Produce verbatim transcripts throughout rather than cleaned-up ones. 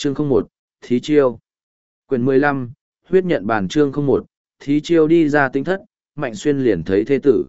Chương không một, Thí Chiêu. Quyển mười lăm, huyết nhận bàn. Chương không một, Thí Chiêu. Đi ra tinh thất, Mạnh Xuyên liền thấy thê tử.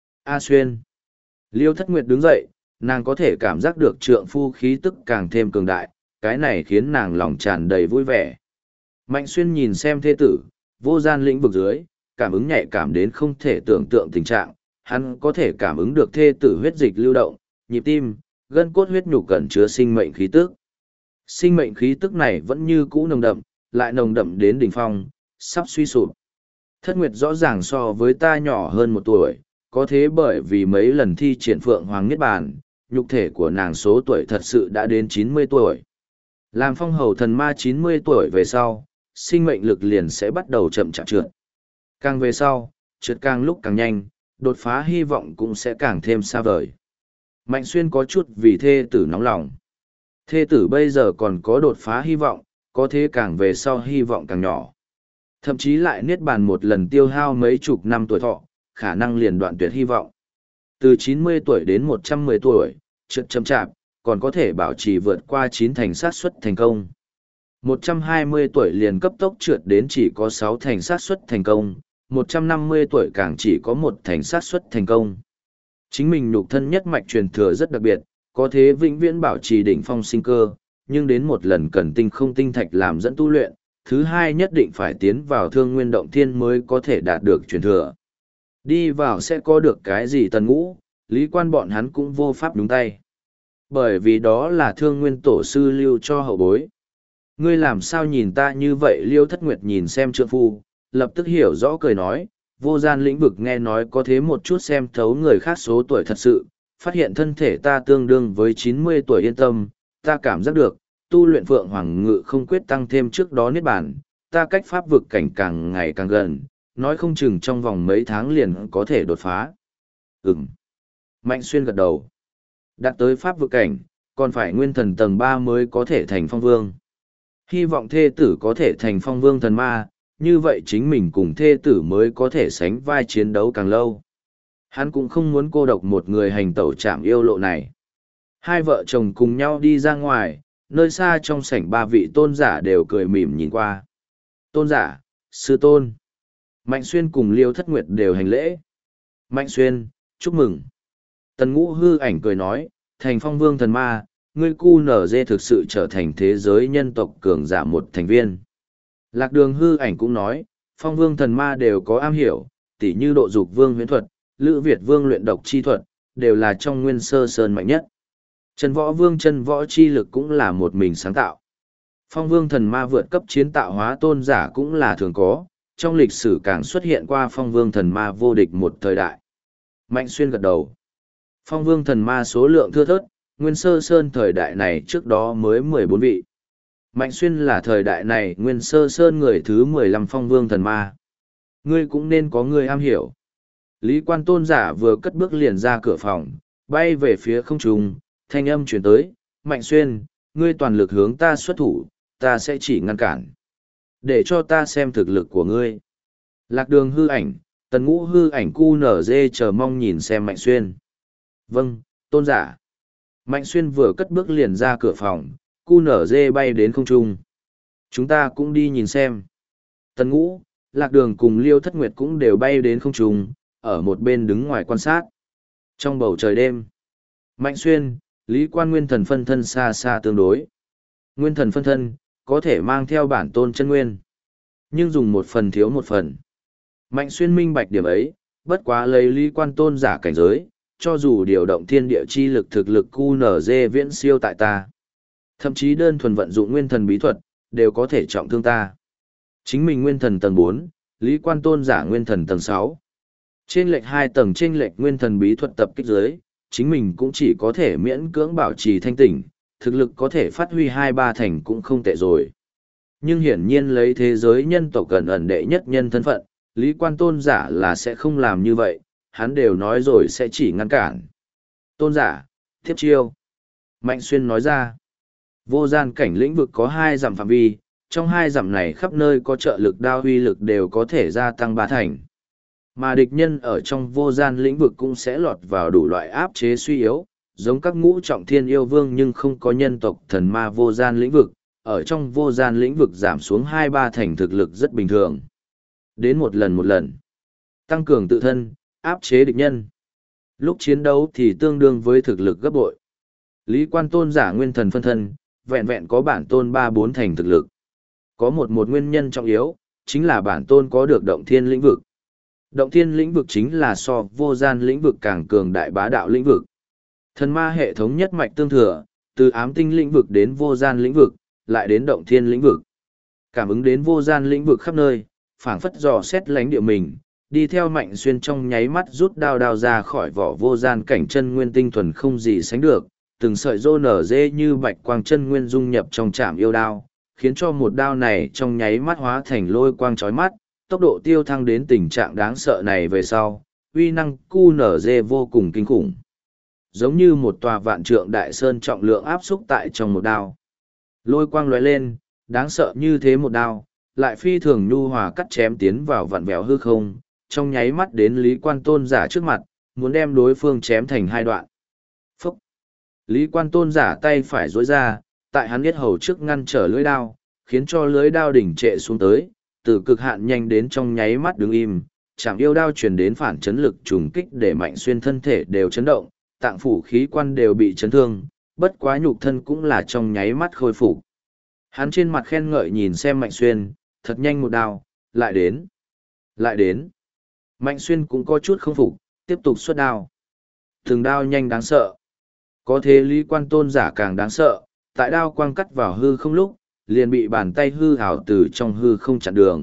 A Xuyên. Liêu Thất Nguyệt đứng dậy, nàng có thể cảm giác được trượng phu khí tức càng thêm cường đại, cái này khiến nàng lòng tràn đầy vui vẻ. Mạnh Xuyên nhìn xem thê tử, vô gian lĩnh vực dưới, cảm ứng nhạy cảm đến không thể tưởng tượng tình trạng, hắn có thể cảm ứng được thê tử huyết dịch lưu động, nhịp tim, gân cốt huyết nhục cẩn chứa sinh mệnh khí tức. Sinh mệnh khí tức này vẫn như cũ nồng đậm, lại nồng đậm đến đỉnh phong, sắp suy sụp. Thất Nguyệt rõ ràng so với ta nhỏ hơn một tuổi, có thế bởi vì mấy lần thi triển Phượng Hoàng Niết Bàn, nhục thể của nàng số tuổi thật sự đã đến chín mươi tuổi. Làm phong hầu thần ma chín mươi tuổi về sau, sinh mệnh lực liền sẽ bắt đầu chậm chạp trượt. Càng về sau, trượt càng lúc càng nhanh, đột phá hy vọng cũng sẽ càng thêm xa vời. Mạnh Xuyên có chút vì thê tử nóng lòng. Thê tử bây giờ còn có đột phá hy vọng, có thế càng về sau hy vọng càng nhỏ. Thậm chí lại niết bàn một lần tiêu hao mấy chục năm tuổi thọ, khả năng liền đoạn tuyệt hy vọng. Từ chín mươi tuổi đến một trăm mười tuổi, trượt chậm chạp, còn có thể bảo trì vượt qua chín thành xác suất thành công. một trăm hai mươi tuổi liền cấp tốc trượt đến chỉ có sáu thành xác suất thành công, một trăm năm mươi tuổi càng chỉ có một thành xác suất thành công. Chính mình nhục thân nhất mạch truyền thừa rất đặc biệt, có thế vĩnh viễn bảo trì đỉnh phong sinh cơ, nhưng đến một lần cần tinh không tinh thạch làm dẫn tu luyện, thứ hai nhất định phải tiến vào thương nguyên động thiên mới có thể đạt được truyền thừa. Đi vào sẽ có được cái gì Tần Ngũ, Lý Quan bọn hắn cũng vô pháp đúng tay. Bởi vì đó là thương nguyên tổ sư lưu cho hậu bối. Ngươi làm sao nhìn ta như vậy? Liêu Thất Nguyệt nhìn xem trượng phu, lập tức hiểu rõ cười nói, vô gian lĩnh vực nghe nói có thế một chút xem thấu người khác số tuổi thật sự, phát hiện thân thể ta tương đương với chín mươi tuổi. Yên tâm, ta cảm giác được, tu luyện Phượng Hoàng Ngự không quyết tăng thêm trước đó niết bàn, ta cách pháp vực cảnh càng ngày càng gần, nói không chừng trong vòng mấy tháng liền có thể đột phá. Ừm. Mạnh Xuyên gật đầu. Đạt tới pháp vực cảnh, còn phải nguyên thần tầng ba mới có thể thành phong vương. Hy vọng thê tử có thể thành phong vương thần ma, như vậy chính mình cùng thê tử mới có thể sánh vai chiến đấu càng lâu. Hắn cũng không muốn cô độc một người hành tẩu trạm yêu lộ này. Hai vợ chồng cùng nhau đi ra ngoài, nơi xa trong sảnh ba vị tôn giả đều cười mỉm nhìn qua. Tôn giả, sư tôn. Mạnh Xuyên cùng Liêu Thất Nguyệt đều hành lễ. Mạnh Xuyên, chúc mừng. Tần Ngũ hư ảnh cười nói, thành phong vương thần ma, ngươi cu nở dê thực sự trở thành thế giới nhân tộc cường giả một thành viên. Lạc Đường hư ảnh cũng nói, phong vương thần ma đều có am hiểu, tỉ như độ dục vương huyễn thuật, lữ Việt vương luyện độc chi thuật, đều là trong nguyên sơ sơn mạnh nhất. Trần Võ Vương chân võ chi lực cũng là một mình sáng tạo. Phong vương thần ma vượt cấp chiến tạo hóa tôn giả cũng là thường có, trong lịch sử càng xuất hiện qua phong vương thần ma vô địch một thời đại. Mạnh Xuyên gật đầu. Phong vương thần ma số lượng thưa thớt, nguyên sơ sơn thời đại này trước đó mới mười bốn vị. Mạnh Xuyên là thời đại này nguyên sơ sơn người thứ mười lăm phong vương thần ma. Ngươi cũng nên có người am hiểu. Lý Quan tôn giả vừa cất bước liền ra cửa phòng, bay về phía không trung, thanh âm chuyển tới, Mạnh Xuyên, ngươi toàn lực hướng ta xuất thủ, ta sẽ chỉ ngăn cản. Để cho ta xem thực lực của ngươi. Lạc Đường hư ảnh, Tần Ngũ hư ảnh cu nở dê chờ mong nhìn xem Mạnh Xuyên. Vâng, tôn giả. Mạnh Xuyên vừa cất bước liền ra cửa phòng, cu nở dê bay đến không trung. Chúng ta cũng đi nhìn xem. Tần Ngũ, Lạc Đường cùng Liêu Thất Nguyệt cũng đều bay đến không trung, ở một bên đứng ngoài quan sát. Trong bầu trời đêm, Mạnh Xuyên, Lý Quan nguyên thần phân thân xa xa tương đối. Nguyên thần phân thân, có thể mang theo bản tôn chân nguyên, nhưng dùng một phần thiếu một phần. Mạnh Xuyên minh bạch điểm ấy, bất quá lấy Lý Quan tôn giả cảnh giới, cho dù điều động thiên địa chi lực thực lực cu nở dê viễn siêu tại ta. Thậm chí đơn thuần vận dụng nguyên thần bí thuật, đều có thể trọng thương ta. Chính mình nguyên thần tầng bốn, Lý Quan tôn giả nguyên thần tầng sáu. Trên lệch hai tầng trên lệch nguyên thần bí thuật tập kích dưới, chính mình cũng chỉ có thể miễn cưỡng bảo trì thanh tỉnh, thực lực có thể phát huy hai ba thành cũng không tệ rồi. Nhưng hiển nhiên lấy thế giới nhân tộc gần ẩn đệ nhất nhân thân phận, Lý Quan tôn giả là sẽ không làm như vậy, hắn đều nói rồi sẽ chỉ ngăn cản. Tôn giả, tiếp chiêu. Mạnh Xuyên nói ra, vô gian cảnh lĩnh vực có hai dặm phạm vi, trong hai dặm này khắp nơi có trợ lực đao huy lực đều có thể gia tăng ba thành. Mà địch nhân ở trong vô gian lĩnh vực cũng sẽ lọt vào đủ loại áp chế suy yếu, giống các ngũ trọng thiên yêu vương nhưng không có nhân tộc thần ma vô gian lĩnh vực, ở trong vô gian lĩnh vực giảm xuống hai ba thành thực lực rất bình thường. Đến một lần một lần, tăng cường tự thân, áp chế địch nhân. Lúc chiến đấu thì tương đương với thực lực gấp bội. Lý Quan Tôn giả nguyên thần phân thân, vẹn vẹn có bản tôn ba bốn thành thực lực. Có một một nguyên nhân trọng yếu, chính là bản tôn có được động thiên lĩnh vực. Động thiên lĩnh vực chính là so vô gian lĩnh vực càng cường đại bá đạo lĩnh vực. Thần ma hệ thống nhất mạch tương thừa, từ ám tinh lĩnh vực đến vô gian lĩnh vực, lại đến động thiên lĩnh vực. Cảm ứng đến vô gian lĩnh vực khắp nơi, phảng phất dò xét lánh địa mình, đi theo Mạnh Xuyên trong nháy mắt rút đao đao ra khỏi vỏ vô gian cảnh chân nguyên tinh thuần không gì sánh được, từng sợi rô nở dê như bạch quang chân nguyên dung nhập trong trạm yêu đao, khiến cho một đao này trong nháy mắt hóa thành lôi quang chói mắt, tốc độ tiêu thăng đến tình trạng đáng sợ này về sau, uy năng cu nở dê vô cùng kinh khủng. Giống như một tòa vạn trượng đại sơn trọng lượng áp xúc tại trong một đao. Lôi quang lóe lên, đáng sợ như thế một đao, lại phi thường nhu hòa cắt chém tiến vào vạn vẹo hư không, trong nháy mắt đến Lý Quan Tôn giả trước mặt, muốn đem đối phương chém thành hai đoạn. Phúc! Lý Quan Tôn giả tay phải duỗi ra, tại hắn biết hầu trước ngăn trở lưỡi đao, khiến cho lưỡi đao đỉnh trệ xuống tới, từ cực hạn nhanh đến trong nháy mắt đứng im, chạm yêu đao truyền đến phản chấn lực trùng kích để Mạnh Xuyên thân thể đều chấn động, tạng phủ khí quan đều bị chấn thương, bất quá nhục thân cũng là trong nháy mắt khôi phục. Hắn trên mặt khen ngợi nhìn xem Mạnh Xuyên, thật nhanh một đao, lại đến, lại đến. Mạnh Xuyên cũng có chút không phục, tiếp tục xuất đao. Từng đao nhanh đáng sợ. Có thế Lý Quan Tôn giả càng đáng sợ, tại đao quang cắt vào hư không lúc, liền bị bàn tay hư hảo từ trong hư không chặn đường.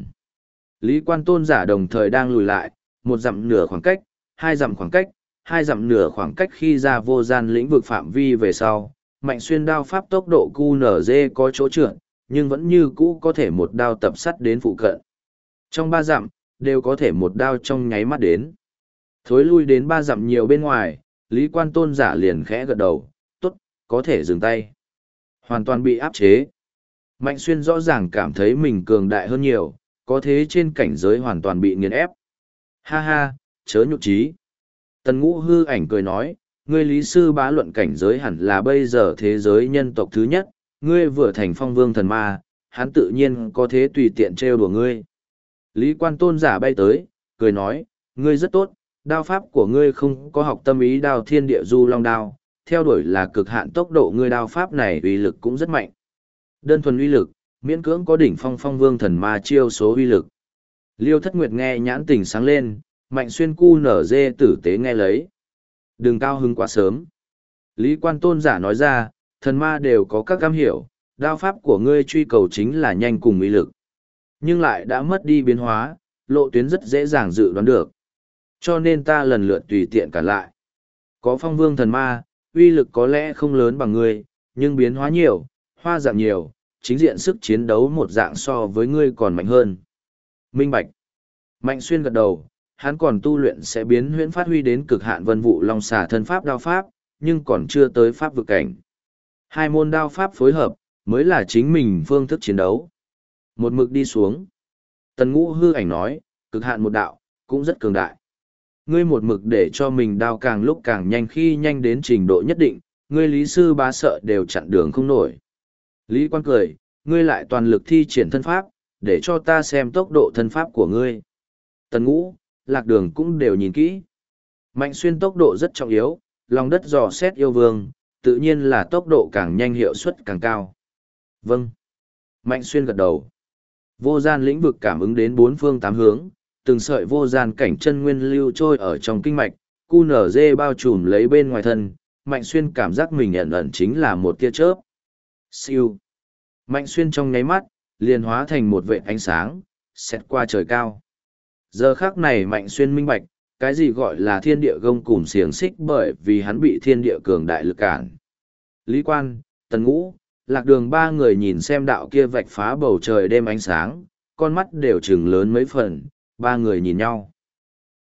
Lý Quan Tôn giả đồng thời đang lùi lại, một dặm nửa khoảng cách, hai dặm khoảng cách, hai dặm nửa khoảng cách khi ra vô gian lĩnh vực phạm vi về sau. Mạnh Xuyên đao pháp tốc độ cu nở dê có chỗ trượt, nhưng vẫn như cũ có thể một đao tập sắt đến phụ cận. Trong ba dặm, đều có thể một đao trong nháy mắt đến. Thối lui đến ba dặm nhiều bên ngoài, Lý Quan Tôn giả liền khẽ gật đầu, tốt, có thể dừng tay. Hoàn toàn bị áp chế. Mạnh Xuyên rõ ràng cảm thấy mình cường đại hơn nhiều, có thế trên cảnh giới hoàn toàn bị nghiền ép. Ha ha, chớ nhục trí. Tần Ngũ hư ảnh cười nói, ngươi Lý Sư Bá luận cảnh giới hẳn là bây giờ thế giới nhân tộc thứ nhất, ngươi vừa thành phong vương thần ma, hắn tự nhiên có thế tùy tiện trêu đùa ngươi. Lý Quan Tôn giả bay tới, cười nói, ngươi rất tốt, đao pháp của ngươi không có học tâm ý đao thiên địa du long đao, theo đuổi là cực hạn tốc độ ngươi đao pháp này uy lực cũng rất mạnh. Đơn thuần uy lực, miễn cưỡng có đỉnh phong phong vương thần ma chiêu số uy lực. Liêu Thất Nguyệt nghe nhãn tình sáng lên, Mạnh Xuyên cu nở dê tử tế nghe lấy. Đừng cao hứng quá sớm. Lý Quan Tôn giả nói ra, thần ma đều có các cam hiểu, đao pháp của ngươi truy cầu chính là nhanh cùng uy lực. Nhưng lại đã mất đi biến hóa, lộ tuyến rất dễ dàng dự đoán được. Cho nên ta lần lượt tùy tiện cả lại. Có phong vương thần ma, uy lực có lẽ không lớn bằng ngươi, nhưng biến hóa nhiều, hoa dạng nhiều, chính diện sức chiến đấu một dạng so với ngươi còn mạnh hơn. Minh Bạch. Mạnh Xuyên gật đầu, hắn còn tu luyện sẽ biến huyễn phát huy đến cực hạn vân vụ long xà thân pháp đao pháp, nhưng còn chưa tới pháp vực cảnh. Hai môn đao pháp phối hợp, mới là chính mình phương thức chiến đấu. Một mực đi xuống. Tần Ngũ hư ảnh nói, cực hạn một đạo, cũng rất cường đại. Ngươi một mực để cho mình đao càng lúc càng nhanh khi nhanh đến trình độ nhất định, ngươi Lý Sư Bá sợ đều chặn đường không nổi. Lý Quan cười, ngươi lại toàn lực thi triển thân pháp, để cho ta xem tốc độ thân pháp của ngươi. Tần Ngũ, Lạc Đường cũng đều nhìn kỹ. Mạnh Xuyên tốc độ rất trọng yếu, lòng đất dò xét yêu vương, tự nhiên là tốc độ càng nhanh hiệu suất càng cao. Vâng. Mạnh Xuyên gật đầu. Vô gian lĩnh vực cảm ứng đến bốn phương tám hướng, từng sợi vô gian cảnh chân nguyên lưu trôi ở trong kinh mạch, cu nở dê bao trùm lấy bên ngoài thân, Mạnh Xuyên cảm giác mình ẩn ẩn chính là một tia chớp. Siêu. Mạnh Xuyên trong nháy mắt, liền hóa thành một vệt ánh sáng, xẹt qua trời cao. Giờ khắc này Mạnh Xuyên minh bạch, cái gì gọi là thiên địa gông cùm xiềng xích bởi vì hắn bị thiên địa cường đại lực cản. Lý Quan, Tần Ngũ, Lạc Đường ba người nhìn xem đạo kia vạch phá bầu trời đêm ánh sáng, con mắt đều trừng lớn mấy phần, ba người nhìn nhau.